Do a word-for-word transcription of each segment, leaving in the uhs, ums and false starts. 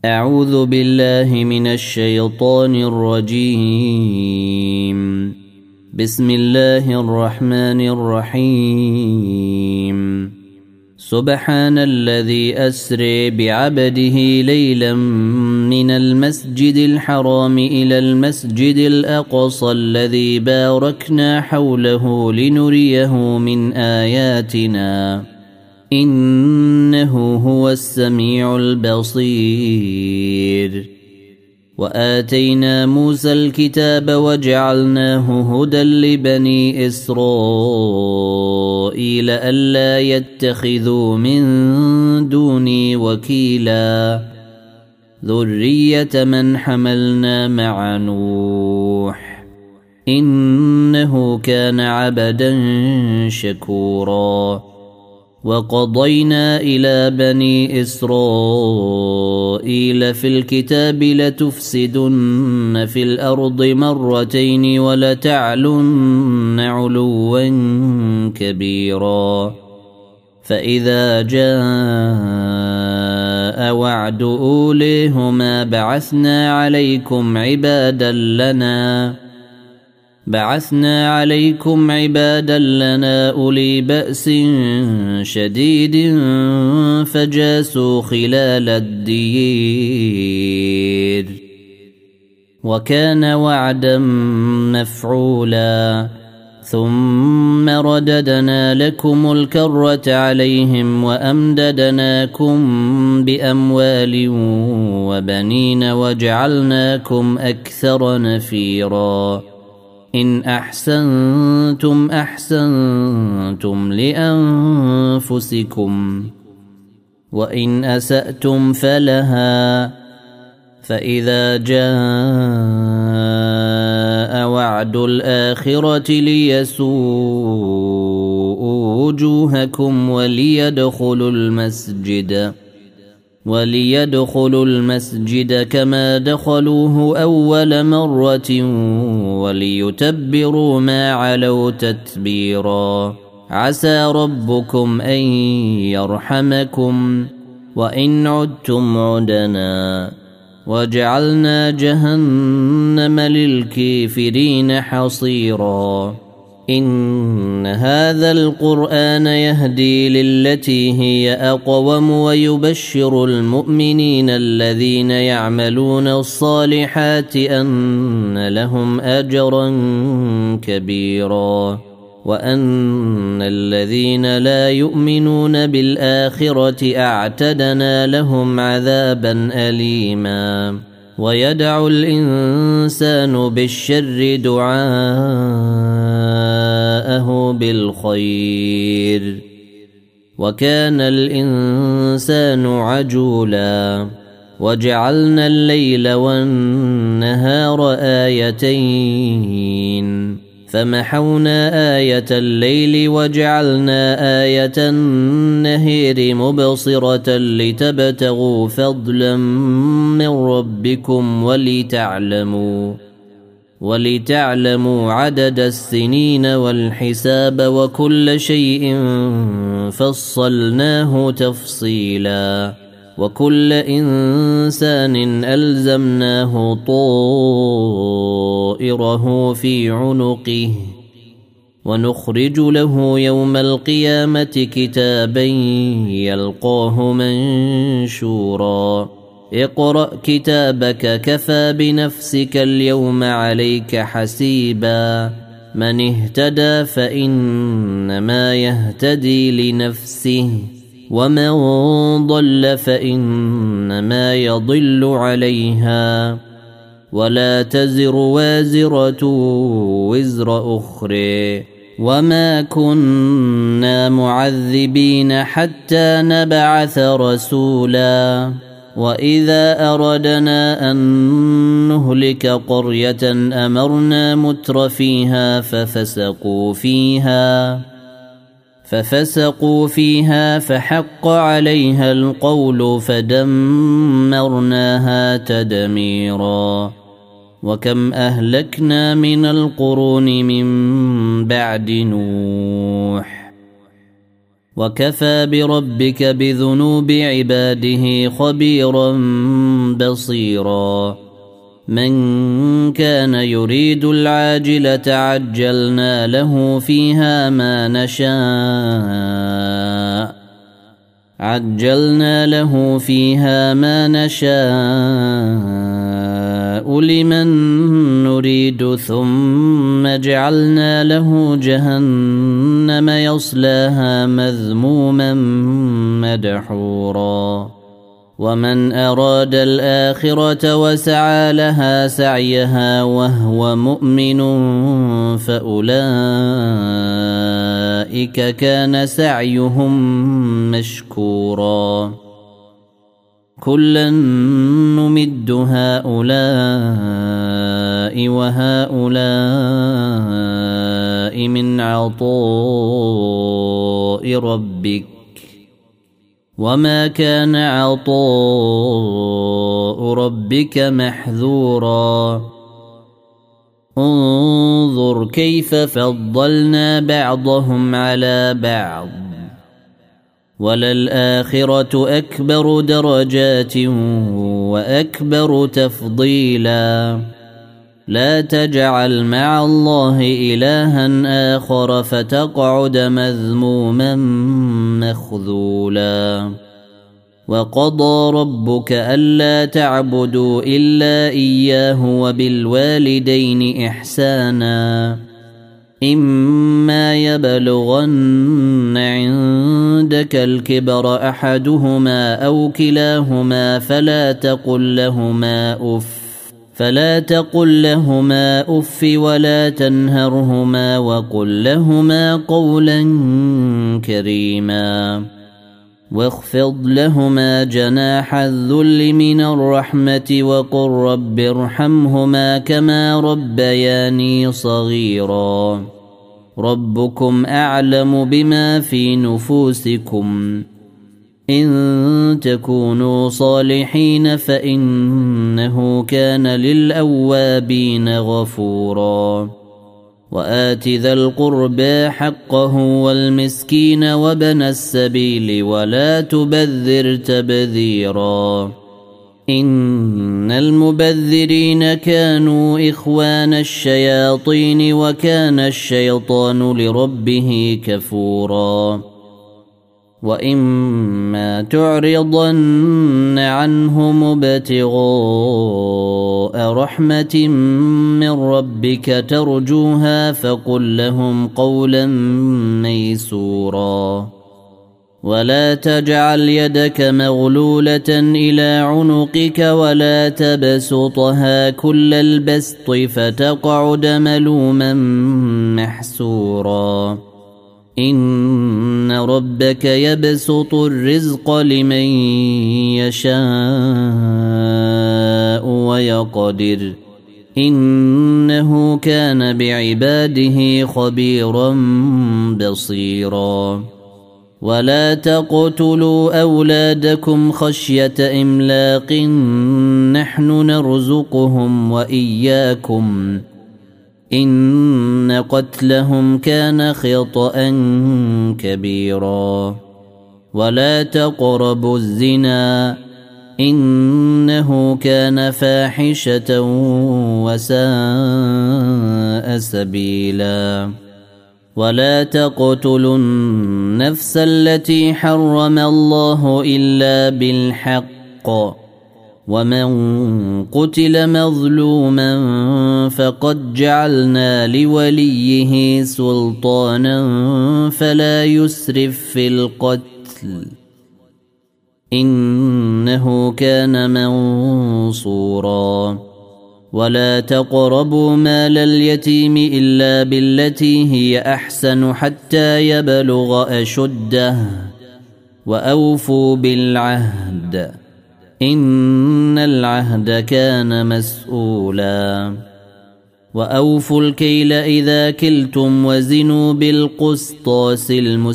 أعوذ بالله من الشيطان الرجيم. بسم الله الرحمن الرحيم. سبحان الذي أسري بعبده ليلا من المسجد الحرام إلى المسجد الأقصى الذي باركنا حوله لنريه من آياتنا إنه هو السميع البصير. وآتينا موسى الكتاب وجعلناه هدى لبني إسرائيل ألا يتخذوا من دوني وكيلا ذرية من حملنا مع نوح إنه كان عبدا شكورا. وقضينا إلى بني إسرائيل في الكتاب لتفسدن في الأرض مرتين ولتعلن علوا كبيرا. فإذا جاء وعد أوليهما بعثنا عليكم عبادا لنا بعثنا عليكم عبادا لنا أولي بأس شديد فجاسوا خلال الدير وكان وعدا مفعولا. ثم رددنا لكم الكرة عليهم وأمددناكم بأموال وبنين وجعلناكم أكثر نفيرا. إن أحسنتم أحسنتم لأنفسكم وإن أسأتم فلها. فإذا جاء وعد الآخرة ليسوءوا وجوهكم وليدخلوا المسجد وليدخلوا المسجد كما دخلوه أول مرة وليتبروا ما علوا تتبيرا. عسى ربكم أن يرحمكم وإن عدتم عدنا وجعلنا جهنم للكافرين حصيرا. إن هذا القرآن يهدي للتي هي أقوم ويبشر المؤمنين الذين يعملون الصالحات أن لهم أجرا كبيرا وأن الذين لا يؤمنون بالآخرة أعتدنا لهم عذابا أليما. ويدعو الإنسان بالشر دعاءه بالخير وكان الإنسان عجولا. وجعلنا الليل والنهار آيتين فمحونا آية الليل وجعلنا آية النهار مبصرة لتبتغوا فضلا من ربكم ولتعلموا ولتعلموا عدد السنين والحساب وكل شيء فصلناه تفصيلا. وكل إنسان ألزمناه طائره في عنقه ونخرج له يوم القيامة كتابا يلقاه منشورا. اقرأ كتابك كفى بنفسك اليوم عليك حسيبا. من اهتدى فإنما يهتدي لنفسه ومن ضل فإنما يضل عليها ولا تزر وازرة وزر أخرى وما كنا معذبين حتى نبعث رسولا. وإذا أردنا أن نهلك قرية أمرنا متر فيها ففسقوا فيها ففسقوا فيها فحق عليها القول فدمرناها تدميرا. وكم أهلكنا من القرون من بعد نوح وكفى بربك بذنوب عباده خبيرا بصيرا من كان يريد العاجلة عجلنا له فيها ما نشاء عجلنا له فيها ما نشاء لمن نريد ثم جعلنا له جهنم يصلاها مذموما مدحورا ومن أراد الآخرة وسعى لها سعيها وهو مؤمن فأولئك كان سعيهم مشكورا كلا نمد هؤلاء وهؤلاء من عطاء ربك وما كان عطاء ربك محذورا انظر كيف فضلنا بعضهم على بعض وللآخرة أكبر درجات وأكبر تفضيلا لا تجعل مع الله إلها آخر فتقعد مذموما مخذولا وقضى ربك ألا تعبدوا إلا إياه وبالوالدين إحسانا إما يبلغن عندك الكبر أحدهما أو كلاهما فلا تقل لهما أف فلا تقل لهما أف ولا تنهرهما وقل لهما قولا كريما واخفض لهما جناح الذل من الرحمة وقل رب ارحمهما كما ربياني صغيرا ربكم أعلم بما في نفوسكم إن تكونوا صالحين فإنه كان للأوابين غفورا وآت ذا القربى حقه والمسكين وابن السبيل ولا تبذر تبذيرا إن المبذرين كانوا إخوان الشياطين وكان الشيطان لربه كفورا وإما تعرضن عنهم ابتغاء رحمة من ربك ترجوها فقل لهم قولا ميسورا ولا تجعل يدك مغلولة إلى عنقك ولا تبسطها كل البسط فتقعد ملوما محسورا إن ربك يبسط الرزق لمن يشاء ويقدر إنه كان بعباده خبيرا بصيرا ولا تقتلوا أولادكم خشية إملاق نحن نرزقهم وإياكم إن قتلهم كان خطأ كبيرا ولا تقربوا الزنا إنه كان فاحشة وساء سبيلا ولا تقتلوا النفس التي حرم الله إلا بالحق ومن قتل مظلوما فقد جعلنا لوليه سلطانا فلا يسرف في القتل إنه كان منصورا ولا تقربوا مال اليتيم إلا بالتي هي أحسن حتى يبلغ أشده وأوفوا بالعهد إن العهد كان مسؤولا وأوفوا الكيل إذا كلتم وزنوا بالقسطاس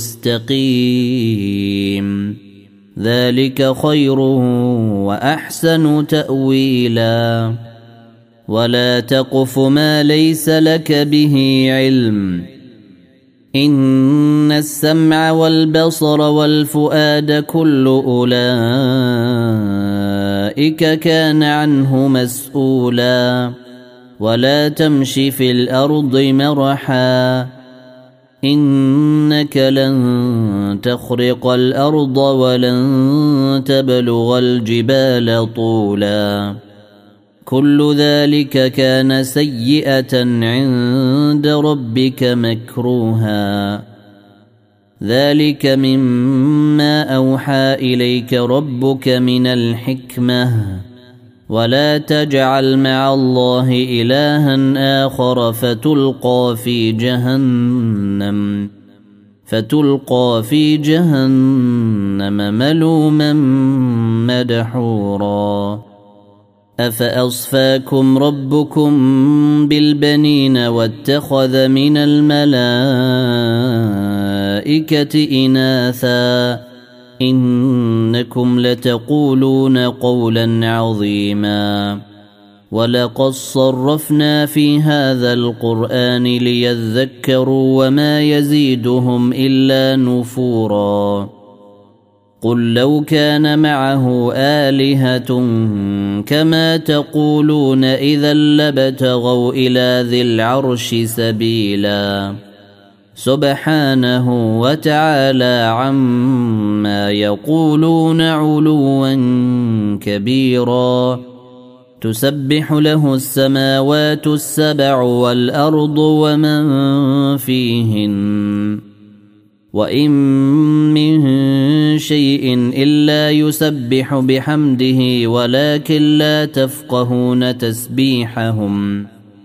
المستقيم ذلك خير وأحسن تأويلا ولا تقف ما ليس لك به علم إن السمع والبصر والفؤاد كل أولئك كان عنه مسؤولا ولا تمش في الأرض مرحا إنك لن تخرق الأرض ولن تبلغ الجبال طولا كل ذلك كان سيئة عند ربك مكروها ذلك مما أوحى إليك ربك من الحكمة ولا تجعل مع الله إلها آخر فتلقى في جهنم فتلقى في جهنم ملوما مدحورا أفأصفاكم ربكم بالبنين واتخذ من الملائكة إناثا إنكم لتقولون قولا عظيما ولقد صرفنا في هذا القرآن ليذكروا وما يزيدهم إلا نفورا قل لو كان معه آلهة كما تقولون إذا لابتغوا إلى ذي العرش سبيلا سبحانه وتعالى عما يقولون علوا كبيرا تسبح له السماوات السبع والأرض ومن فيهن وإن من شيء إلا يسبح بحمده ولكن لا تفقهون تسبيحهم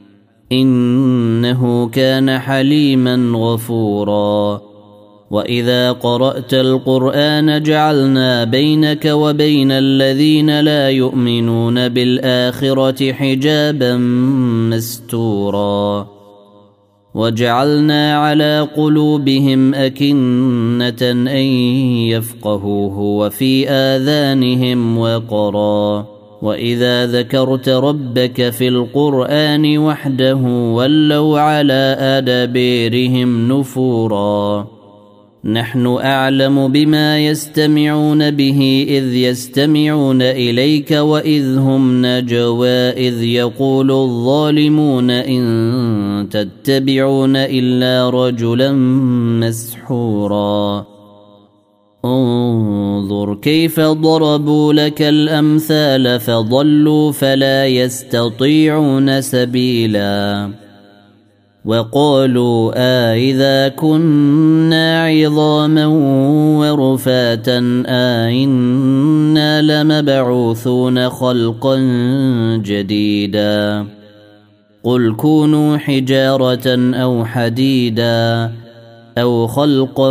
إنه كان حليما غفورا وإذا قرأت القرآن جعلنا بينك وبين الذين لا يؤمنون بالآخرة حجابا مستورا وجعلنا على قلوبهم أكنة أن يفقهوه وفي آذانهم وقرا وإذا ذكرت ربك في القرآن وحده ولوا على أدبيرهم نفورا نحن أعلم بما يستمعون به إذ يستمعون إليك وإذ هم نجوى إذ يقول الظالمون إن تتبعون إلا رجلا مسحورا انظر كيف ضربوا لك الأمثال فضلوا فلا يستطيعون سبيلا وقالوا آئذا كنا عظاما ورفاتا آئنا لمبعوثون خلقا جديدا قل كونوا حجارة أو حديدا أو خلقا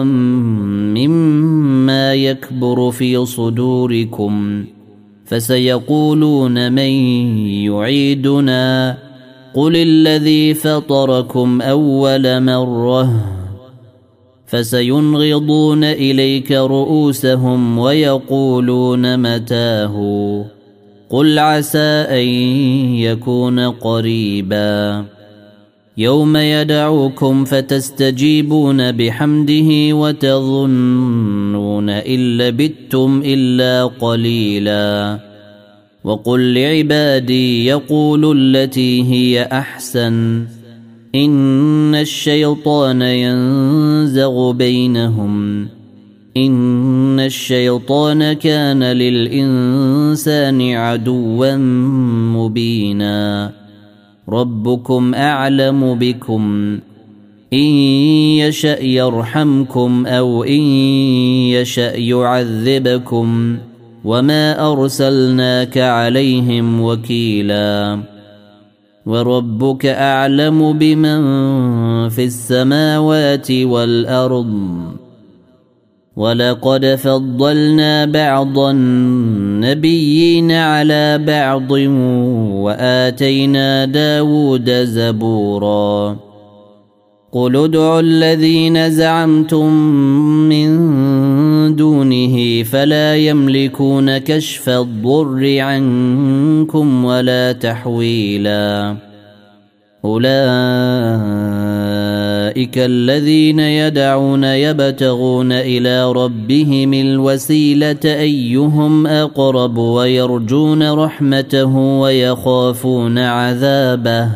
مما يكبر في صدوركم فسيقولون من يعيدنا قل الذي فطركم أول مرة فسينغضون إليك رؤوسهم ويقولون متاه قل عسى أن يكون قريبا يوم يدعوكم فتستجيبون بحمده وتظنون إن لبثتم إلا قليلا وقل لعبادي يقولوا التي هي أحسن إن الشيطان ينزغ بينهم إن الشيطان كان للإنسان عدوا مبينا ربكم أعلم بكم إن يشأ يرحمكم أو إن يشأ يعذبكم وما أرسلناك عليهم وكيلا وربك أعلم بمن في السماوات والأرض ولقد فضلنا بعض النبيين على بعض وآتينا داود زبورا قل ادعوا الذين زعمتم من دونه فلا يملكون كشف الضر عنكم ولا تحويلا أولئك الذين يدعون يبتغون إلى ربهم الوسيلة أيهم أقرب ويرجون رحمته ويخافون عذابه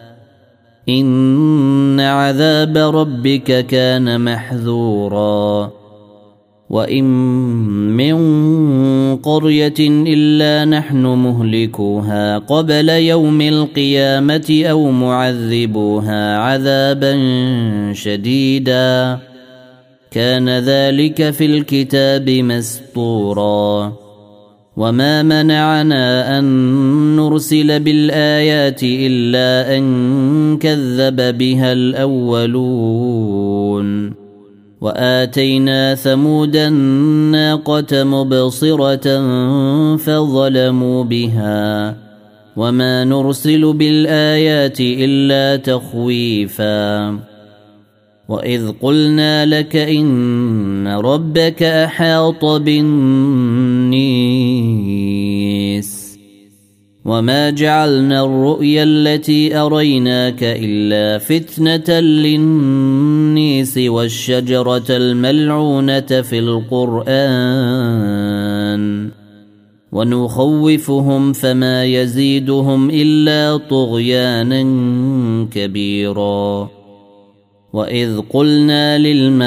إن عذاب ربك كان محذورا وإن من قرية إلا نحن مهلكوها قبل يوم القيامة أو معذبوها عذابا شديدا كان ذلك في الكتاب مسطورا وما منعنا أن نرسل بالآيات إلا أن كذب بها الأولون وآتينا ثمود الناقة مبصرة فظلموا بها وما نرسل بالآيات إلا تخويفا وإذ قلنا لك إن ربك أحاط بالنيس وما جعلنا الرؤيا التي أريناك إلا فتنة للنيس والشجرة الملعونة في القرآن ونخوفهم فما يزيدهم إلا طغيانا كبيرا وإذ قلنا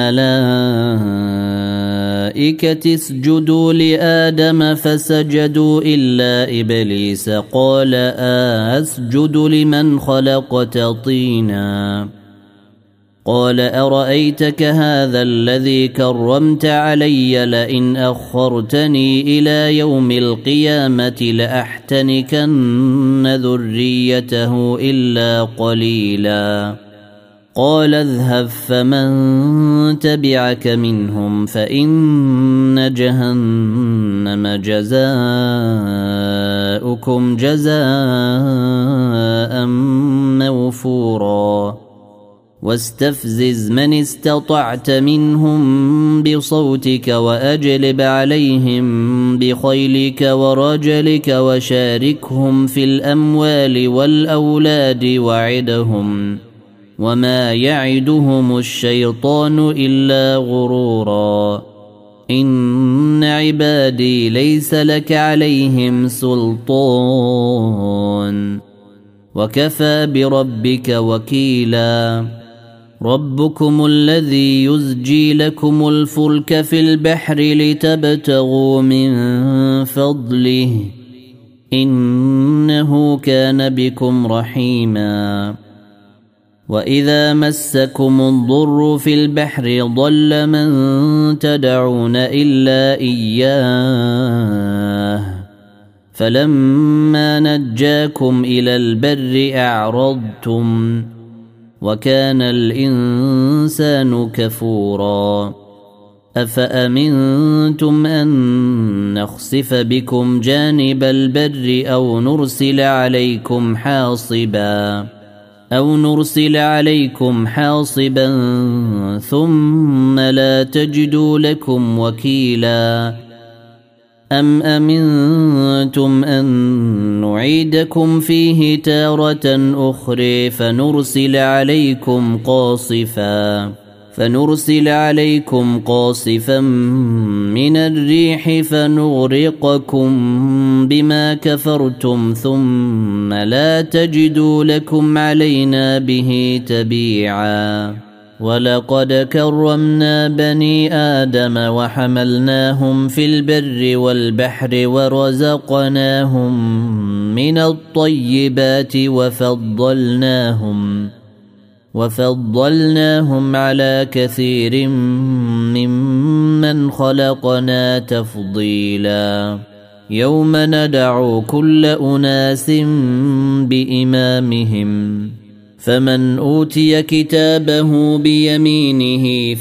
للملائكة اسجدوا لآدم فسجدوا إلا إبليس قال أسجد لمن خلقت طينا قال أرأيتك هذا الذي كرمت علي لئن أخرتني إلى يوم القيامة لأحتنكن ذريته إلا قليلا قال اذهب فمن تبعك منهم فإن جهنم جزاؤكم جزاء موفورا واستفزز من استطعت منهم بصوتك وأجلب عليهم بخيلك ورجلك وشاركهم في الأموال والأولاد وعدهم وما يعدهم الشيطان إلا غرورا إن عبادي ليس لك عليهم سلطان وكفى بربك وكيلا ربكم الذي يزجي لكم الفلك في البحر لتبتغوا من فضله إنه كان بكم رحيما وإذا مسكم الضر في البحر ضل من تدعون إلا إياه فلما نجاكم إلى البر أعرضتم وكان الإنسان كفورا أفأمنتم أن نخسف بكم جانب البر أو نرسل عليكم حاصبا أو نرسل عليكم حاصبا ثم لا تجدوا لكم وكيلا أم أمنتم أن نعيدكم فيه تارة أخرى فنرسل عليكم قاصفا فنرسل عليكم قاصفا من الريح فنغرقكم بما كفرتم ثم لا تجدوا لكم علينا به تبيعا ولقد كرمنا بني آدم وحملناهم في البر والبحر ورزقناهم من الطيبات وفضلناهم وفضلناهم على كثير ممن خلقنا تفضيلا يوم ندعو كل أناس بإمامهم فمن أوتي كتابه بيمينه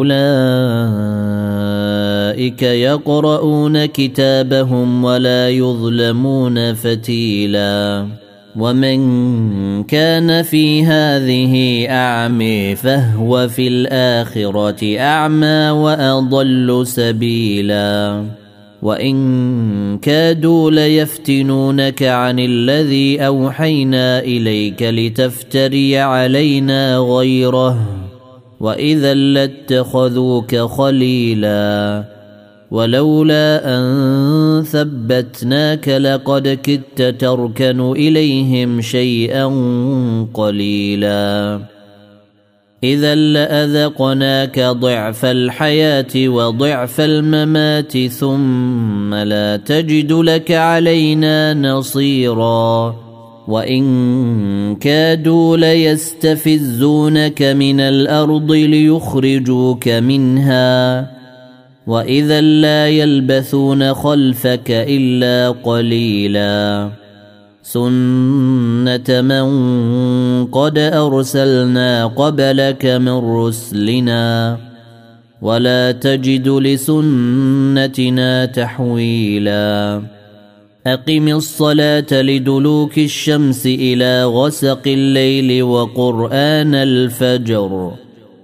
فأولئك يقرؤون كتابهم ولا يظلمون فتيلا ومن كان في هذه أعمى فهو في الآخرة أعمى وأضل سبيلا وإن كادوا ليفتنونك عن الذي أوحينا إليك لتفتري علينا غيره وإذا لاتخذوك خليلا ولولا أن ثبتناك لقد كدت تركن إليهم شيئا قليلا إذا لأذقناك ضعف الحياة وضعف الممات ثم لا تجد لك علينا نصيرا وإن كادوا ليستفزونك من الأرض ليخرجوك منها وإذا لا يلبثون خلفك إلا قليلا سنة من قد أرسلنا قبلك من رسلنا ولا تجد لسنتنا تحويلا أقم الصلاة لدلوك الشمس إلى غسق الليل وقرآن الفجر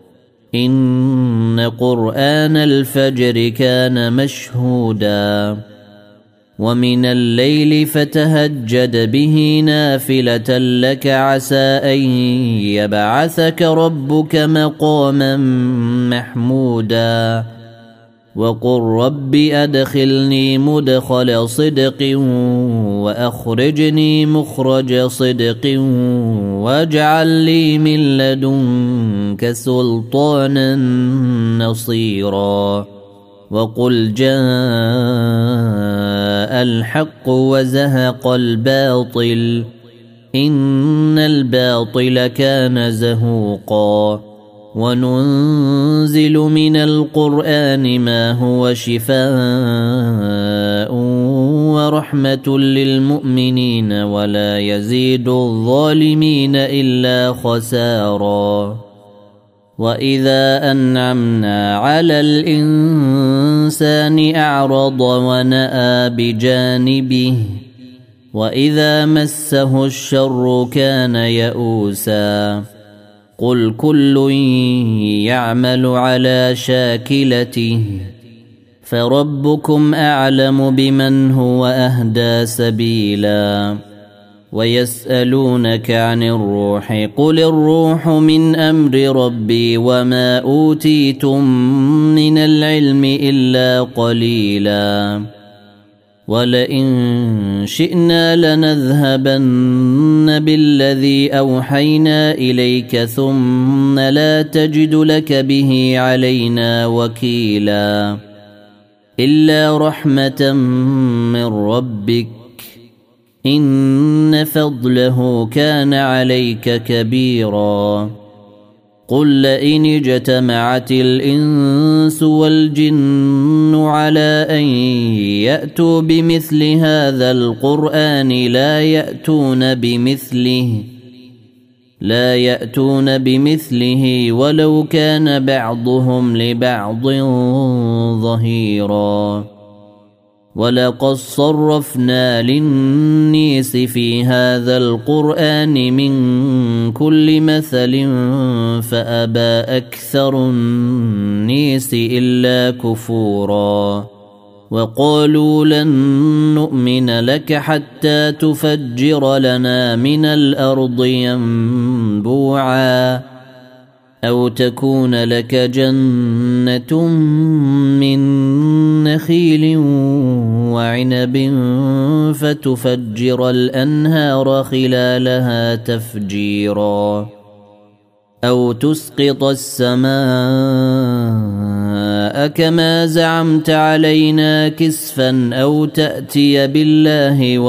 إن قرآن الفجر كان مشهودا ومن الليل فتهجد به نافلة لك عسى أن يبعثك ربك مقاما محمودا وقل رب أدخلني مدخل صدق وأخرجني مخرج صدق واجعل لي من لدنك سلطانا نصيرا وقل جاء الحق وزهق الباطل إن الباطل كان زهوقا وننزل من القرآن ما هو شفاء ورحمة للمؤمنين ولا يزيد الظالمين إلا خسارا وإذا أنعمنا على الإنسان أعرض ونأى بجانبه وإذا مسه الشر كان يئوسا قل كل يعمل على شاكلته فربكم أعلم بمن هو أهدى سبيلا ويسألونك عن الروح قل الروح من أمر ربي وما أوتيتم من العلم إلا قليلا ولئن شئنا لنذهبن بالذي أوحينا إليك ثم لا تجد لك به علينا وكيلا إلا رحمة من ربك إن فضله كان عليك كبيرا قل لئن اجتمعت الإنس والجن على أن يأتوا بمثل هذا القرآن لا يأتون بمثله لا يأتون بمثله ولو كان بعضهم لبعض ظهيرا ولقد صرفنا للنيس في هذا القرآن من كل مثل فأبى أكثر النيس إلا كفورا وقالوا لن نؤمن لك حتى تفجر لنا من الأرض ينبوعا أو تكون لك جنة من نخيل وعنب فتفجر الأنهار خلالها تفجيرا أو تسقط السماء كما زعمت علينا كسفا أو تأتي بالله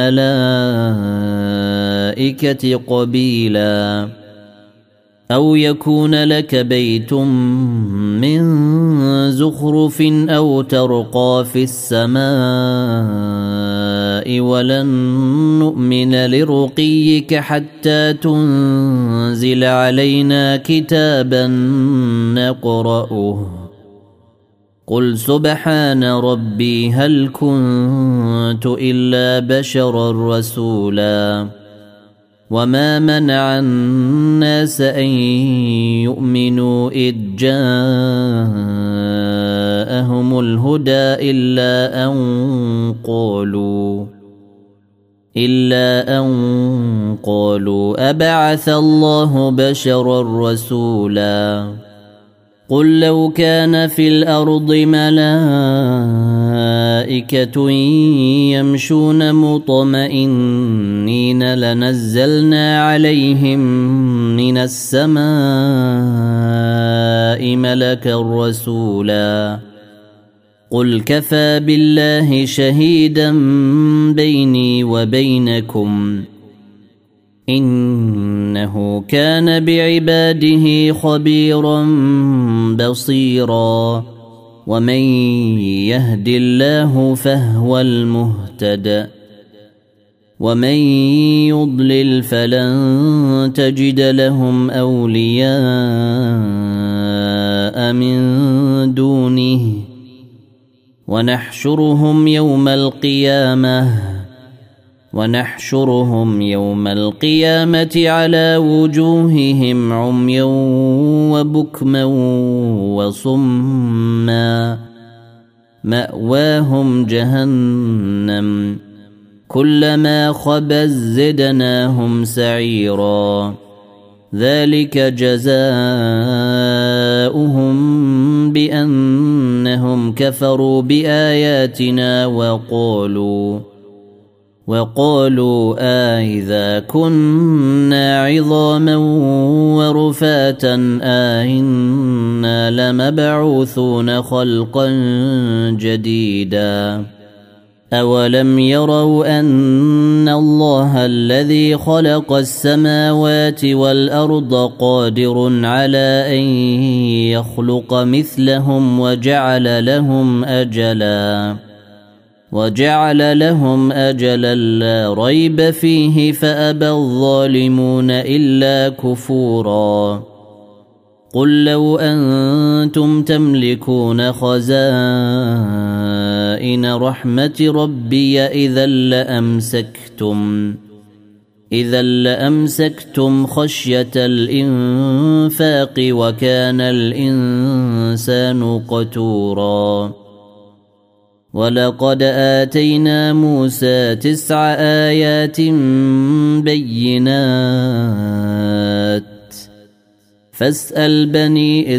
والملائكة قبيلا أو يكون لك بيت من زخرف أو ترقى في السماء ولن نؤمن لرقيك حتى تنزل علينا كتابا نقرأه قل سبحان ربي هل كنت إلا بشرا رسولا وما منع الناس أن يؤمنوا إذ جاءهم جاءهم الهدى إلا أن قالوا إلا أن قالوا أبعث الله بشرا رسولا قل لو كان في الأرض ملائكة يمشون مطمئنين لنزلنا عليهم من السماء ملكا رسولا قل كفى بالله شهيدا بيني وبينكم إنه كان بعباده خبيرا بصيرا ومن يهد الله فهو المهتد ومن يضلل فلن تجد لهم أولياء من دونه ونحشرهم يوم القيامة ونحشرهم يوم القيامة على وجوههم عميا وبكما وصما مأواهم جهنم كلما خبت زدناهم سعيرا ذلك جزاؤهم بأنهم كفروا بآياتنا وقالوا وقالوا آئذا كنا عظاما ورفاتا آئنا لمبعوثون خلقا جديدا أولم يروا أن الله الذي خلق السماوات والأرض قادر على أن يخلق مثلهم وجعل لهم أجلا وجعل لهم أجلا لا ريب فيه فأبى الظالمون إلا كفورا قل لو أنتم تملكون خزائن رحمة ربي إذا لأمسكتم إذا لأمسكتم خشية الإنفاق وكان الإنسان قتورا ولقد آتينا موسى تسع آيات بينات فاسأل بني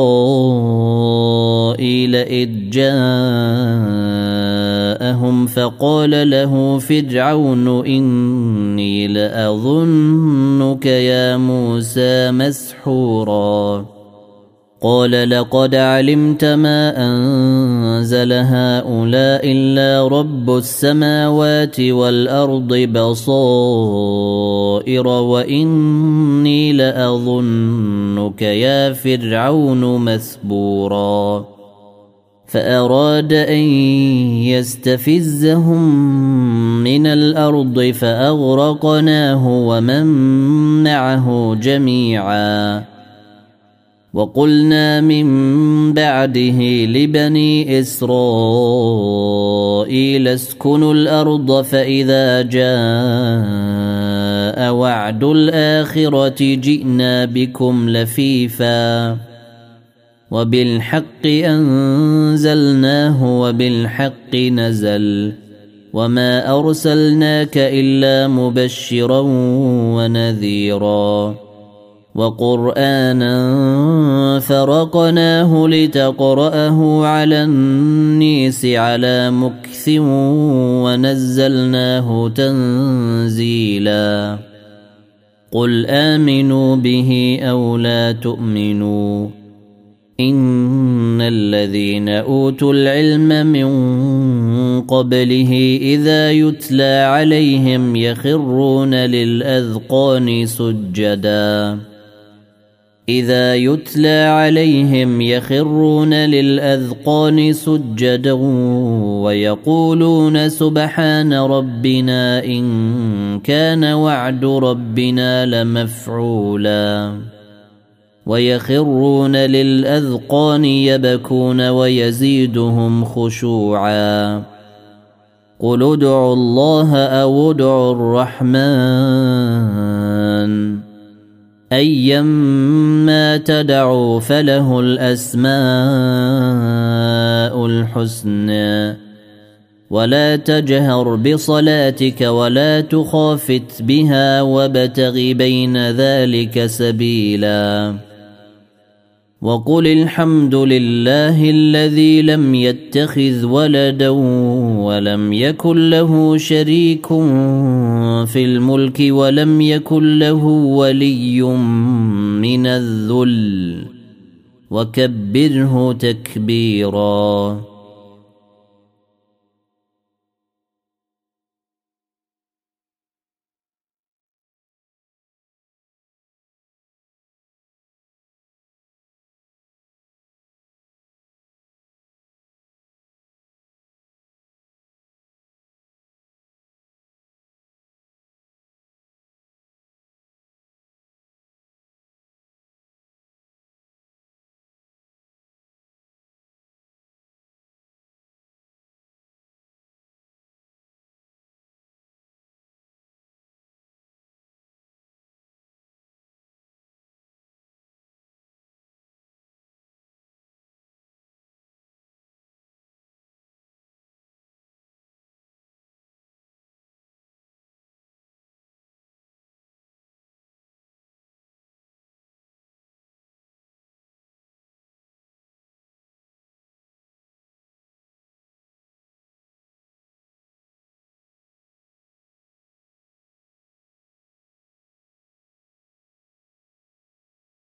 إسرائيل إذ جاءهم فقال له فرعون إني لأظنك يا موسى مسحورا قال لقد علمت ما أنزل هؤلاء إلا رب السماوات والأرض بصائر وإني لأظنك يا فرعون مثبورا فأراد أن يستفزهم من الأرض فأغرقناه ومن معه جميعا وقلنا من بعده لبني إسرائيل اسكنوا الأرض فإذا جاء وعد الآخرة جئنا بكم لفيفا وبالحق أنزلناه وبالحق نزل وما أرسلناك إلا مبشرا ونذيرا وقرآنا فرقناه لتقرأه على الناس على مكث ونزلناه تنزيلا قل آمنوا به أو لا تؤمنوا إن الذين أوتوا العلم من قبله إذا يتلى عليهم يخرون للأذقان سجدا إذا يتلى عليهم يخرون للأذقان سجدا ويقولون سبحان ربنا إن كان وعد ربنا لمفعولا ويخرون للأذقان يبكون ويزيدهم خشوعا قل ادعوا الله أو ادعوا الرحمن أيما تدعوا فله الأسماء الحسنى ولا تجهر بصلاتك ولا تخافت بها وابتغ بين ذلك سبيلا وقل الحمد لله الذي لم يتخذ ولدا ولم يكن له شريك في الملك ولم يكن له ولي من الذل وكبره تكبيرا.